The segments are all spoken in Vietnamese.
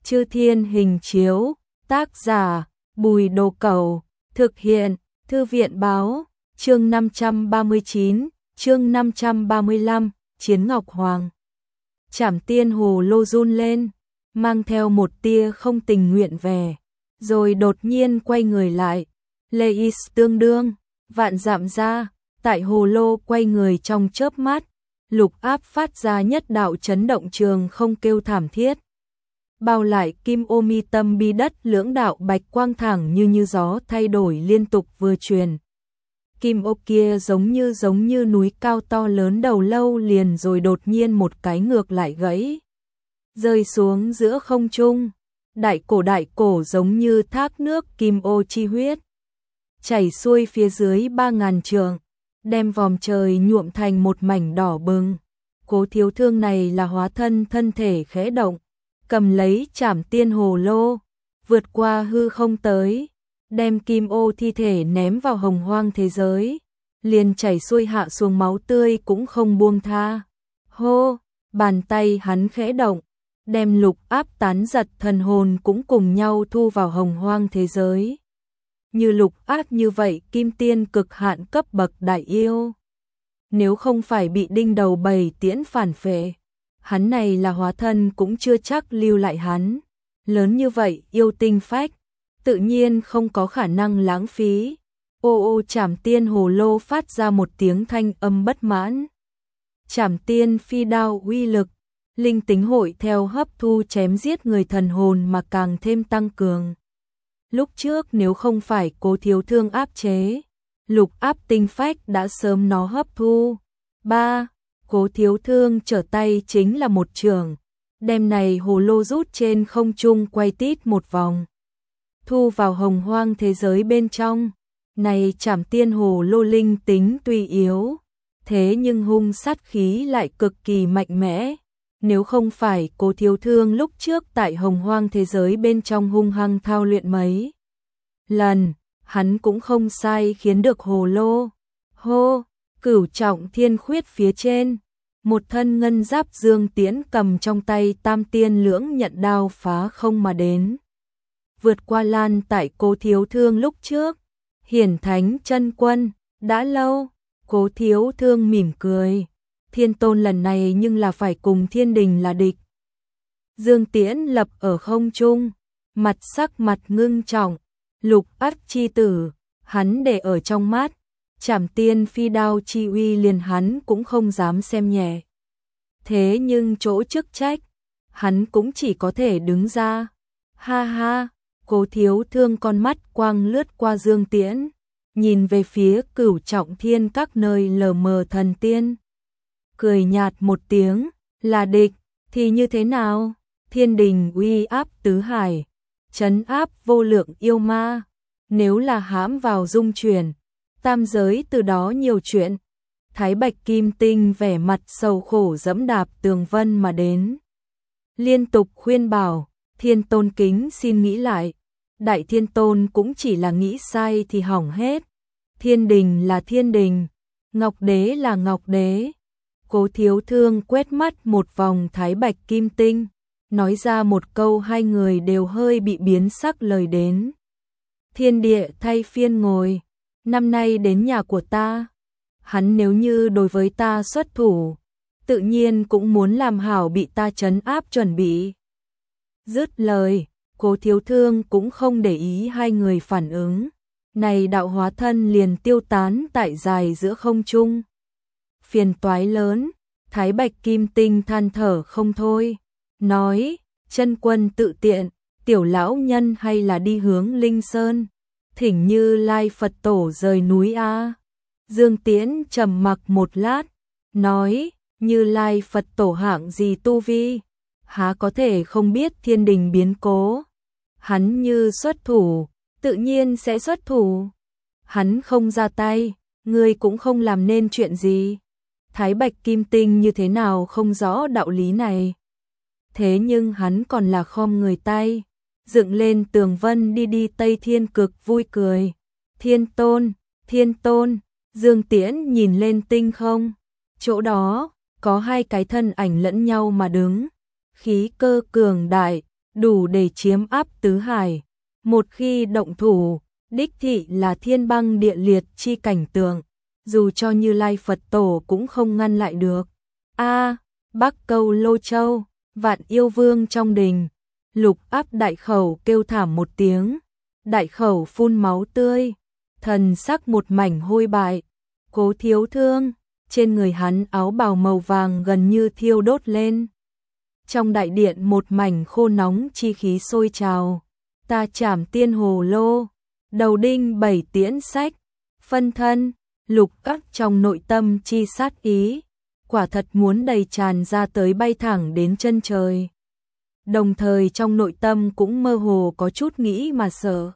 Chư Thiên Hình Chiếu, tác giả Bùi Đồ Cẩu, thực hiện Thư viện Báo, chương 539, chương 535, Chiến Ngọc Hoàng. Trảm Tiên hồ lô run lên, mang theo một tia không tình nguyện về, rồi đột nhiên quay người lại. Leis tương đương, vạn dặm ra, tại hồ lô quay người trong chớp mắt, Lục Áp phát ra nhất đạo chấn động trường không kêu thảm thiết. Bao lại kim ô mi tâm bi đất lưỡng đạo bạch quang thẳng như gió thay đổi liên tục vừa truyền. Kim ô kia giống như núi cao to lớn đầu lâu liền rồi đột nhiên một cái ngược lại gãy, rơi xuống giữa không trung. Đại cổ giống như thác nước kim ô chi huyết, chảy xuôi phía dưới 3000 trượng, đem vòm trời nhuộm thành một mảnh đỏ bừng. Cố Thiếu Thương này là hóa thân thể khẽ động, cầm lấy Trảm Tiên hồ lô, vượt qua hư không tới, đem kim ô thi thể ném vào hồng hoang thế giới, liền chảy xuôi hạ xuống máu tươi cũng không buông tha. Hô, bàn tay hắn khẽ động, đem Lục Áp tán giật thần hồn cũng cùng nhau thu vào hồng hoang thế giới. Như Lục Áp như vậy kim tiên cực hạn cấp bậc đại yêu, nếu không phải bị đinh đầu bầy tiễn phản phệ, hắn này là hóa thân cũng chưa chắc lưu lại hắn. Lớn như vậy yêu tinh phách, tự nhiên không có khả năng lãng phí. Ô Trảm Tiên hồ lô phát ra một tiếng thanh âm bất mãn. Trảm Tiên phi đao uy lực, linh tính hội theo hấp thu chém giết người thần hồn mà càng thêm tăng cường. Lúc trước nếu không phải Cố Thiếu Thương áp chế, Lục Áp tinh phách đã sớm nó hấp thu. Cố Thiếu Thương trở tay chính là một chưởng, đem này hồ lô rút trên không trung quay tít một vòng, thu vào hồng hoang thế giới bên trong. Này Trảm Tiên hồ lô linh tính tuy yếu, thế nhưng hung sát khí lại cực kỳ mạnh mẽ. Nếu không phải Cố Thiếu Thương lúc trước tại hồng hoang thế giới bên trong hung hăng thao luyện mấy lần, hắn cũng không sai khiến được hồ lô. Hô, Cửu Trọng Thiên Khuyết phía trên, một thân ngân giáp Dương Tiễn cầm trong tay Tam Tiên Lưỡng Nhận đao phá không mà đến, vượt qua lan tại Cố Thiếu Thương lúc trước. Hiển Thánh Chân Quân, đã lâu. Cố Thiếu Thương mỉm cười, Thiên Tôn lần này nhưng là phải cùng Thiên Đình là địch. Dương Tiễn lập ở không trung, sắc mặt ngưng trọng. Lục Áp chi tử, hắn để ở trong mắt, Trảm Tiên phi đao chi uy liền hắn cũng không dám xem nhẹ. Thế nhưng chỗ chức trách, hắn cũng chỉ có thể đứng ra. Ha ha, Cố Thiếu Thương con mắt quang lướt qua Dương Tiễn, nhìn về phía Cửu Trọng Thiên các nơi lờ mờ thần tiên, cười nhạt một tiếng, là địch thì như thế nào? Thiên Đình uy áp tứ hải, trấn áp vô lượng yêu ma, nếu là hãm vào dung chuyển, tam giới từ đó nhiều chuyện. Thái Bạch Kim Tinh vẻ mặt sầu khổ dẫm đạp tường vân mà đến, liên tục khuyên bảo, Thiên Tôn kính xin nghĩ lại. Đại Thiên Tôn cũng chỉ là nghĩ sai thì hỏng hết. Thiên Đình là Thiên Đình, Ngọc Đế là Ngọc Đế. Cố Thiếu Thương quét mắt một vòng Thái Bạch Kim Tinh, nói ra một câu hai người đều hơi bị biến sắc lời đến. Thiên địa thay phiên ngồi, năm nay đến nhà của ta, hắn nếu như đối với ta xuất thủ, tự nhiên cũng muốn làm hảo bị ta trấn áp chuẩn bị. Dứt lời, Cố Thiếu Thương cũng không để ý hai người phản ứng, này đạo hóa thân liền tiêu tán tại dài giữa không trung. Phiền toái lớn, Thái Bạch Kim Tinh than thở không thôi, nói, Chân Quân tự tiện, tiểu lão nhân hay là đi hướng Linh Sơn, thỉnh Như Lai Phật Tổ rời núi a. Dương Tiễn trầm mặc một lát, nói, Như Lai Phật Tổ hạng gì tu vi, há có thể không biết Thiên Đình biến cố. Hắn như xuất thủ, tự nhiên sẽ xuất thủ. Hắn không ra tay, ngươi cũng không làm nên chuyện gì. Thái Bạch Kim Tinh như thế nào không rõ đạo lý này. Thế nhưng hắn còn là khom người tay, dựng lên tường vân đi Tây Thiên Cực vui cười. Thiên Tôn, Dương Tiễn nhìn lên tinh không. Chỗ đó, có hai cái thân ảnh lẫn nhau mà đứng. Khí cơ cường đại, đủ để chiếm áp tứ hải. Một khi động thủ, đích thị là thiên băng địa liệt chi cảnh tượng, dù cho Như Lai Phật Tổ cũng không ngăn lại được. Bắc Câu Lô Châu, Vạn Yêu Vương trong đình, Lục Áp đại khẩu kêu thảm một tiếng, đại khẩu phun máu tươi, thần sắc một mảnh hôi bại. Cố Thiếu Thương, trên người hắn áo bào màu vàng gần như thiêu đốt lên. Trong đại điện một mảnh khô nóng chi khí sôi trào. Ta Trảm Tiên Hồ Lô, đầu đinh 7 tiễn sách, phân thân, Lục Áp trong nội tâm chi sát ý, quả thật muốn đầy tràn ra tới bay thẳng đến chân trời. Đồng thời trong nội tâm cũng mơ hồ có chút nghĩ mà sợ.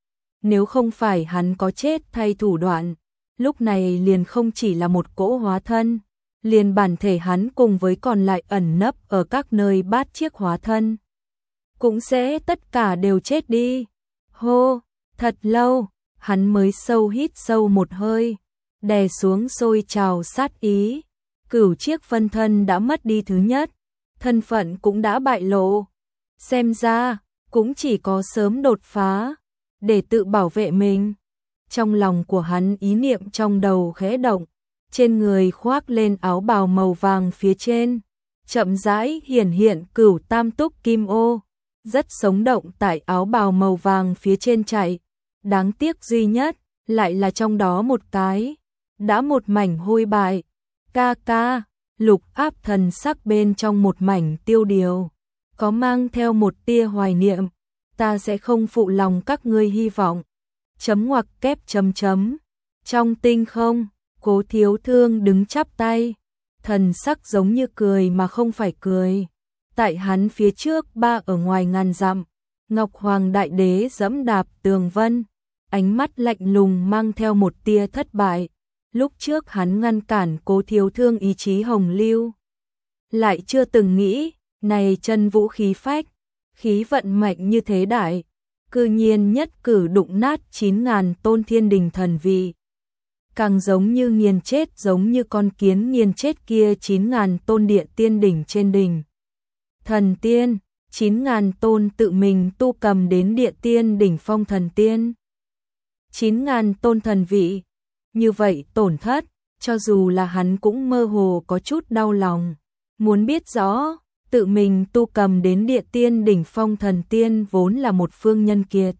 Nếu không phải hắn có chết thay thủ đoạn, lúc này liền không chỉ là một cỗ hóa thân, liền bản thể hắn cùng với còn lại ẩn nấp ở các nơi bát chiếc hóa thân, cũng sẽ tất cả đều chết đi. Hô, thật lâu, hắn mới sâu hít sâu một hơi, đè xuống sôi trào sát ý. Cửu chiếc phân thân đã mất đi thứ nhất, thân phận cũng đã bại lộ. Xem ra, cũng chỉ có sớm đột phá, để tự bảo vệ mình. Trong lòng của hắn ý niệm trong đầu khẽ động, trên người khoác lên áo bào màu vàng phía trên, chậm rãi hiển hiện Cửu Tam Túc Kim Ô, rất sống động tại áo bào màu vàng phía trên chạy. Đáng tiếc duy nhất, lại là trong đó một cái, đã một mảnh hôi bại. Ca, Lục Áp thần sắc bên trong một mảnh tiêu điều, có mang theo một tia hoài niệm, ta sẽ không phụ lòng các ngươi hy vọng. Chấm ngoặc kép chấm chấm. Trong tinh không, Cố Thiếu Thương đứng chắp tay, thần sắc giống như cười mà không phải cười. Tại hắn phía trước ba ở ngoài ngàn dặm, Ngọc Hoàng Đại Đế dẫm đạp tường vân, ánh mắt lạnh lùng mang theo một tia thất bại. Lúc trước hắn ngăn cản Cố Thiếu Thương ý chí hồng lưu, lại chưa từng nghĩ, này chân vũ khí phách, khí vận mạnh như thế đại, cư nhiên nhất cử đụng nát 9.000 tôn thiên đình thần vị. Càng giống như nghiền chết, giống như con kiến nghiền chết kia 9.000 tôn địa tiên đỉnh trên đỉnh. Thần tiên, 9.000 tôn tự mình tu cầm đến địa tiên đỉnh phong thần tiên. 9.000 tôn thần vị. Như vậy tổn thất, cho dù là hắn cũng mơ hồ có chút đau lòng. Muốn biết rõ, tự mình tu cầm đến địa tiên đỉnh phong thần tiên vốn là một phương nhân kiệt.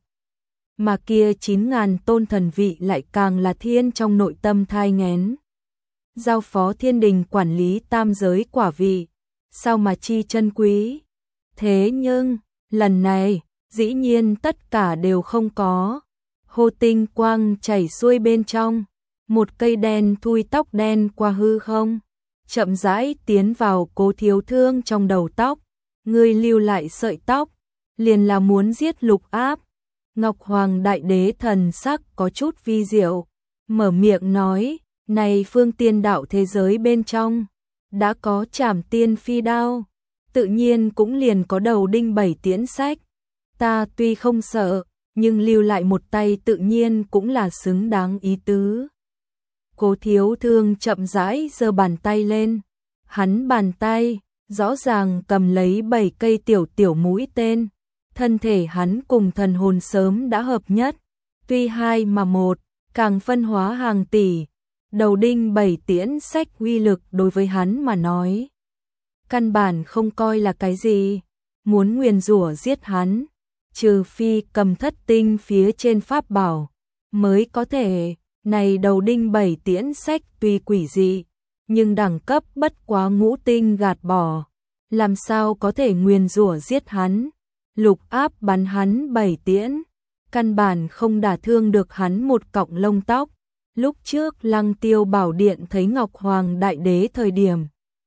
Mà kia 9.000 tôn thần vị lại càng là thiên trong nội tâm thai nghén. Giao phó thiên đình quản lý tam giới quả vị, sao mà chi chân quý. Thế nhưng, lần này, dĩ nhiên tất cả đều không có. Hô tinh quang chảy xuôi bên trong. Một cây đen thui tóc đen qua hư không, chậm rãi tiến vào Cố Thiếu Thương trong đầu tóc. Ngươi lưu lại sợi tóc, liền là muốn giết Lục Áp. Ngọc Hoàng Đại Đế thần sắc có chút vi diệu, mở miệng nói, này phương tiên đạo thế giới bên trong, đã có Trảm Tiên Phi Đao, tự nhiên cũng liền có đầu đinh 7 tiễn sách. Ta tuy không sợ, nhưng lưu lại một tay tự nhiên cũng là xứng đáng ý tứ. Cố Thiếu Thương chậm rãi giơ bàn tay lên, hắn bàn tay rõ ràng cầm lấy 7 cây tiểu mũi tên, thân thể hắn cùng thần hồn sớm đã hợp nhất, tuy hai mà một, càng phân hóa hàng tỷ. Đầu đinh 7 tiễn sách uy lực đối với hắn mà nói, căn bản không coi là cái gì. Muốn nguyền rủa giết hắn, trừ phi cầm thất tinh phía trên pháp bảo mới có thể. Này đầu đinh 7 tiễn sách tuy quỷ dị, nhưng đẳng cấp bất quá ngũ tinh gạt bỏ, làm sao có thể nguyền rủa giết hắn. Lục Áp bắn hắn 7 tiễn, căn bản không đả thương được hắn một cọng lông tóc. Lúc trước Lăng Tiêu Bảo Điện thấy Ngọc Hoàng Đại Đế thời điểm,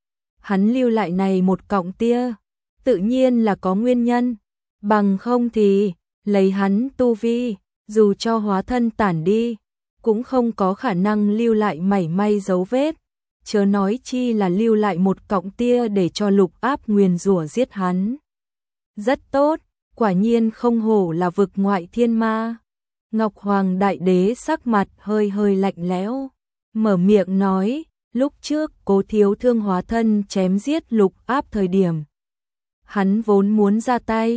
hắn lưu lại này một cọng tia, tự nhiên là có nguyên nhân, bằng không thì lấy hắn tu vi, dù cho hóa thân tản đi, cũng không có khả năng lưu lại mảy may dấu vết, chớ nói chi là lưu lại một cọng tia để cho Lục Áp nguyền rủa giết hắn. Rất tốt, quả nhiên không hổ là vực ngoại thiên ma. Ngọc Hoàng Đại Đế sắc mặt hơi hơi lạnh lẽo, mở miệng nói, lúc trước Cố Thiếu Thương hóa thân chém giết Lục Áp thời điểm, hắn vốn muốn ra tay,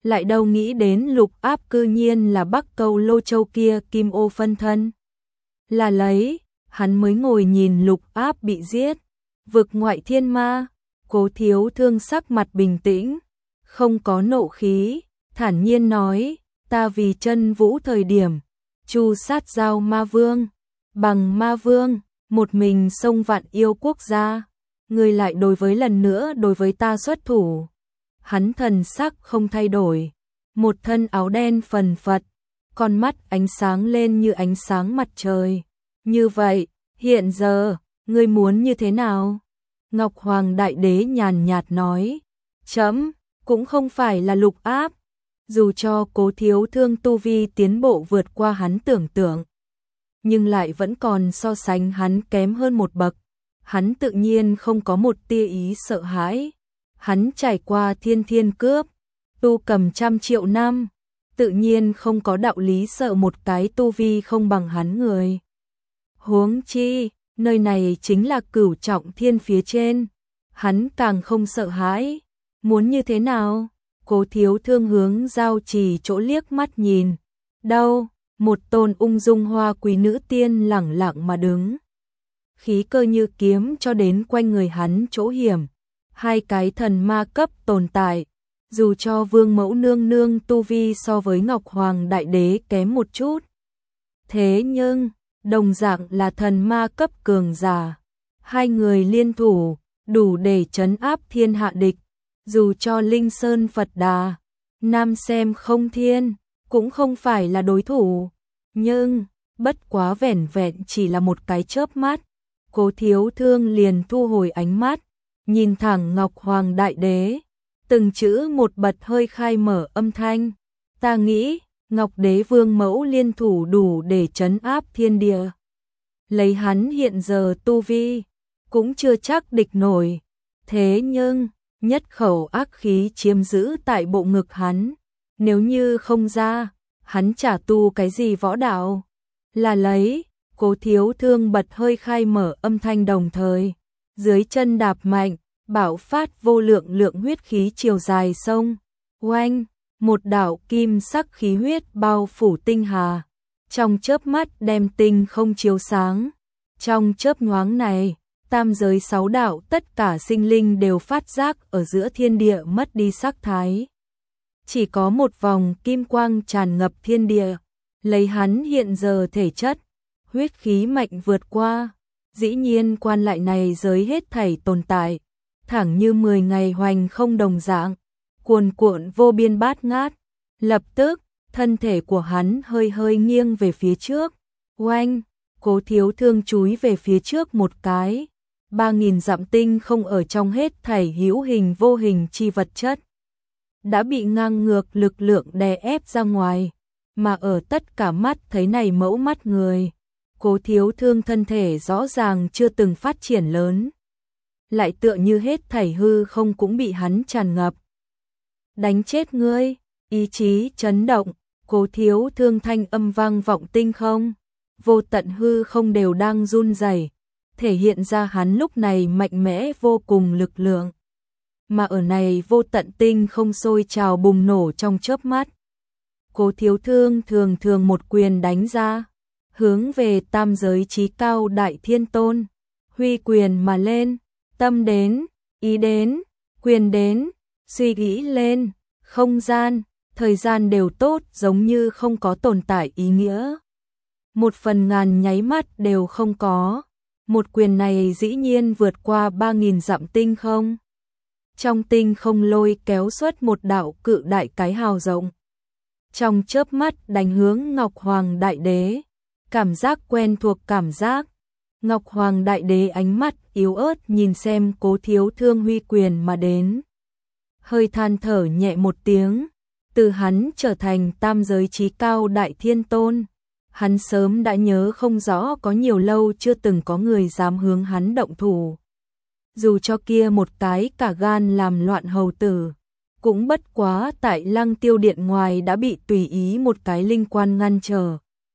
lại đâu nghĩ đến Lục Áp cư nhiên là Bắc Câu Lô Châu kia Kim Ô phân thân. Là lấy, hắn mới ngồi nhìn Lục Áp bị giết, vực ngoại thiên ma. Cố Thiếu Thương sắc mặt bình tĩnh, không có nộ khí, thản nhiên nói, ta vì Chân Vũ thời điểm, chu sát giao ma vương, bằng ma vương, một mình xông vạn yêu quốc gia, người lại đối với lần nữa đối với ta xuất thủ. Hắn thần sắc không thay đổi, một thân áo đen phần phật, con mắt ánh sáng lên như ánh sáng mặt trời. Như vậy, hiện giờ, ngươi muốn như thế nào? Ngọc Hoàng Đại Đế nhàn nhạt nói, chấm, cũng không phải là Lục Áp, dù cho Cố Thiếu Thương tu vi tiến bộ vượt qua hắn tưởng tượng, nhưng lại vẫn còn so sánh hắn kém hơn một bậc. Hắn tự nhiên không có một tia ý sợ hãi. Hắn trải qua thiên thiên cướp, tu cầm 100 triệu năm, tự nhiên không có đạo lý sợ một cái tu vi không bằng hắn người. Huống chi, nơi này chính là Cửu Trọng Thiên phía trên, hắn càng không sợ hãi. Muốn như thế nào? Cố Thiếu Thương hướng Giao Trì chỗ liếc mắt nhìn. Đâu, một tôn ung dung hoa quý nữ tiên lẳng lặng mà đứng. Khí cơ như kiếm cho đến quanh người hắn chỗ hiểm. Hai cái thần ma cấp tồn tại, dù cho Vương Mẫu nương nương tu vi so với Ngọc Hoàng Đại Đế kém một chút. Thế nhưng, đồng dạng là thần ma cấp cường giả. Hai người liên thủ, đủ để trấn áp thiên hạ địch. Dù cho Linh Sơn Phật Đà, Nam Xem Không Thiên, cũng không phải là đối thủ. Nhưng, bất quá vẻn vẹn chỉ là một cái chớp mắt. Cố Thiếu Thương liền thu hồi ánh mắt, nhìn thẳng Ngọc Hoàng Đại Đế, từng chữ một bật hơi khai mở âm thanh. Ta nghĩ, Ngọc Đế Vương Mẫu liên thủ đủ để trấn áp thiên địa. Lấy hắn hiện giờ tu vi, cũng chưa chắc địch nổi. Thế nhưng, nhất khẩu ác khí chiếm giữ tại bộ ngực hắn. Nếu như không ra, hắn chả tu cái gì võ đạo. Là lấy, Cố Thiếu Thương bật hơi khai mở âm thanh đồng thời. Dưới chân đạp mạnh, bạo phát vô lượng lượng huyết khí chiều dài sông. Oanh, một đạo kim sắc khí huyết bao phủ tinh hà. Trong chớp mắt đem tinh không chiếu sáng. Trong chớp nhoáng này, tam giới 6 đạo tất cả sinh linh đều phát giác ở giữa thiên địa mất đi sắc thái. Chỉ có một vòng kim quang tràn ngập thiên địa. Lấy hắn hiện giờ thể chất, huyết khí mạnh vượt qua. Dĩ nhiên quan lại này giới hết thảy tồn tại, thẳng như 10 ngày hoành không đồng dạng, cuồn cuộn vô biên bát ngát. Lập tức, thân thể của hắn hơi hơi nghiêng về phía trước. Oanh, Cố Thiếu Thương chúi về phía trước một cái. 3000 dặm tinh không ở trong hết thảy hữu hình vô hình chi vật chất. Đã bị ngang ngược lực lượng đè ép ra ngoài, mà ở tất cả mắt thấy này mẫu mắt người. Cố Thiếu Thương thân thể rõ ràng chưa từng phát triển lớn, lại tựa như hết thảy hư không cũng bị hắn tràn ngập. Đánh chết ngươi, ý chí chấn động, Cố Thiếu Thương thanh âm vang vọng tinh không, vô tận hư không đều đang run rẩy, thể hiện ra hắn lúc này mạnh mẽ vô cùng lực lượng. Mà ở này vô tận tinh không sôi trào bùng nổ trong chớp mắt. Cố Thiếu Thương thường thường một quyền đánh ra, hướng về tam giới chí cao Đại Thiên Tôn, huy quyền mà lên, tâm đến, ý đến, quyền đến, suy nghĩ lên, không gian, thời gian đều tốt giống như không có tồn tại ý nghĩa. Một phần ngàn nháy mắt đều không có, một quyền này dĩ nhiên vượt qua 3000 dặm tinh không. Trong tinh không lôi kéo xuất một đạo cự đại cái hào rộng. Trong chớp mắt đánh hướng Ngọc Hoàng Đại Đế. Cảm giác quen thuộc cảm giác. Ngọc Hoàng Đại Đế ánh mắt yếu ớt nhìn xem Cố Thiếu Thương huy quyền mà đến. Hơi than thở nhẹ một tiếng. Từ hắn trở thành tam giới chí cao Đại Thiên Tôn, hắn sớm đã nhớ không rõ có nhiều lâu chưa từng có người dám hướng hắn động thủ. Dù cho kia một cái cả gan làm loạn hầu tử, cũng bất quá tại Lăng Tiêu Điện ngoài đã bị tùy ý một cái linh quan ngăn trở.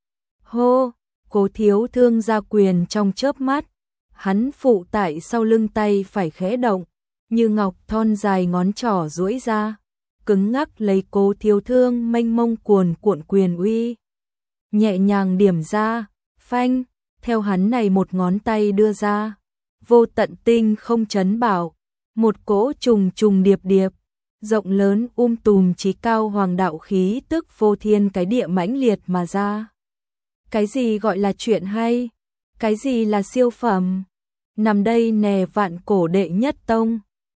Hô, Cố Thiếu Thương ra quyền trong chớp mắt, hắn phụ tại sau lưng tay phải khẽ động, như ngọc thon dài ngón trỏ duỗi ra, cứng ngắc lấy Cố Thiếu Thương mênh mông cuồn cuộn quyền uy. Nhẹ nhàng điểm ra, phanh, theo hắn này một ngón tay đưa ra. Vô tận tinh không chấn bảo, một cỗ trùng trùng điệp điệp, rộng lớn tùm chí cao hoàng đạo khí tức vô thiên cái địa mãnh liệt mà ra. Cái gì gọi là chuyện hay? Cái gì là siêu phẩm? Nằm đây nè vạn cổ đệ nhất tông,